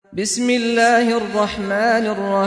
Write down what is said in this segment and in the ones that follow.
بسم الله الرحمن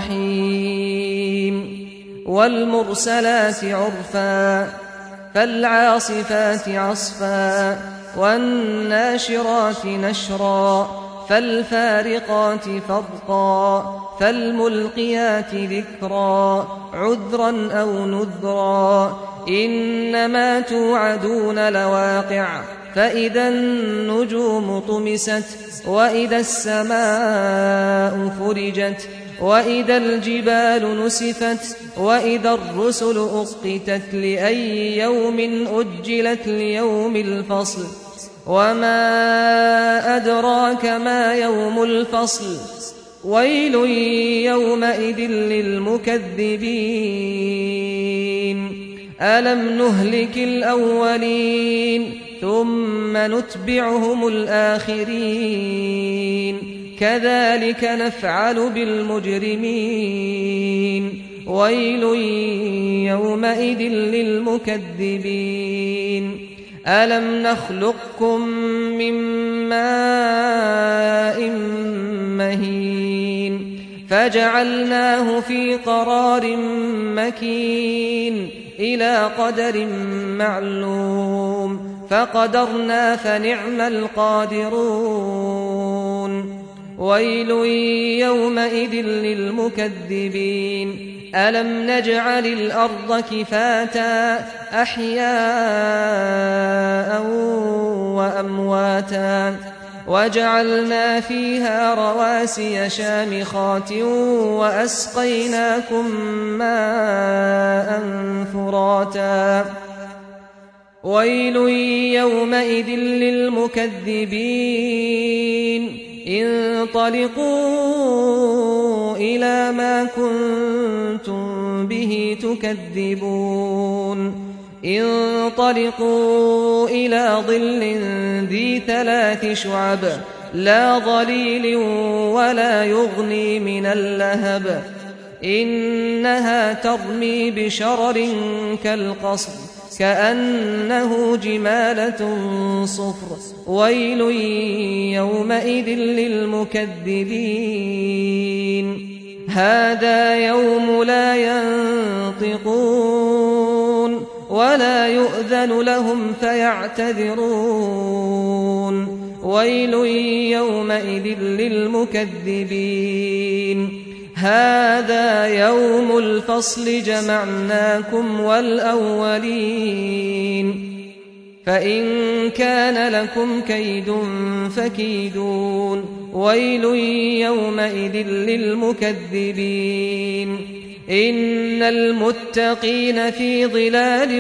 الرحيم والمرسلات عرفا فالعاصفات عصفا والناشرات نشرا فالفارقات فرقا فالملقيات ذكرا عذرا أو نذرا إنما توعدون لواقع فإذا النجوم طمست وإذا السماء فرجت وإذا الجبال نسفت وإذا الرسل أقتت لأي يوم أجلت ليوم الفصل وما أدراك ما يوم الفصل ويل يومئذ للمكذبين ألم نهلك الأولين ثم نتبعهم الآخرين كذلك نفعل بالمجرمين ويل يومئذ للمكذبين ألم نخلقكم من ماء مهين فجعلناه في قرار مكين إلى قدر معلوم فقدرنا فنعم القادرون ويل يومئذ للمكذبين ألم نجعل الأرض كفاتا أحياء وأمواتا وجعلنا فيها رواسي شامخات وأسقيناكم ماء فراتا ويل يومئذ للمكذبين انطلقوا إلى ما كنتم به تكذبون انطلقوا إلى ظل ذي 3 شعب لا ظليل ولا يغني من اللهب إنها ترمي بشرر كالقصر كأنه جمالة صفر ويل يومئذ للمكذبين هذا يوم لا ينطقون ولا يؤذن لهم فيعتذرون ويل يومئذ للمكذبين هذا يوم الفصل جمعناكم والأولين فإن كان لكم كيد فكيدون ويل يومئذ للمكذبين إن المتقين في ظلال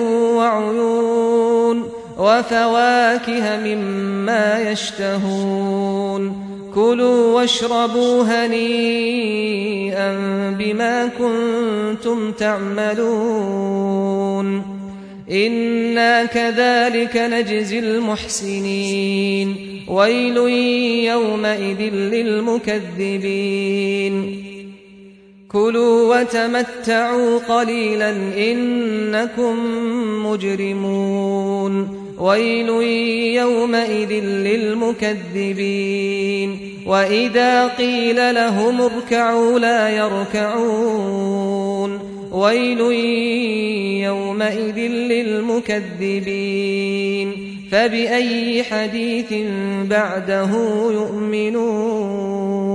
وعيون وفواكه مما يشتهون كلوا واشربوا هنيئا بما كنتم تعملون إنا كذلك نجزي المحسنين ويل يومئذ للمكذبين كلوا وتمتعوا قليلا إنكم مجرمون ويل يومئذ للمكذبين وإذا قيل لهم اركعوا لا يركعون ويل يومئذ للمكذبين فبأي حديث بعده يؤمنون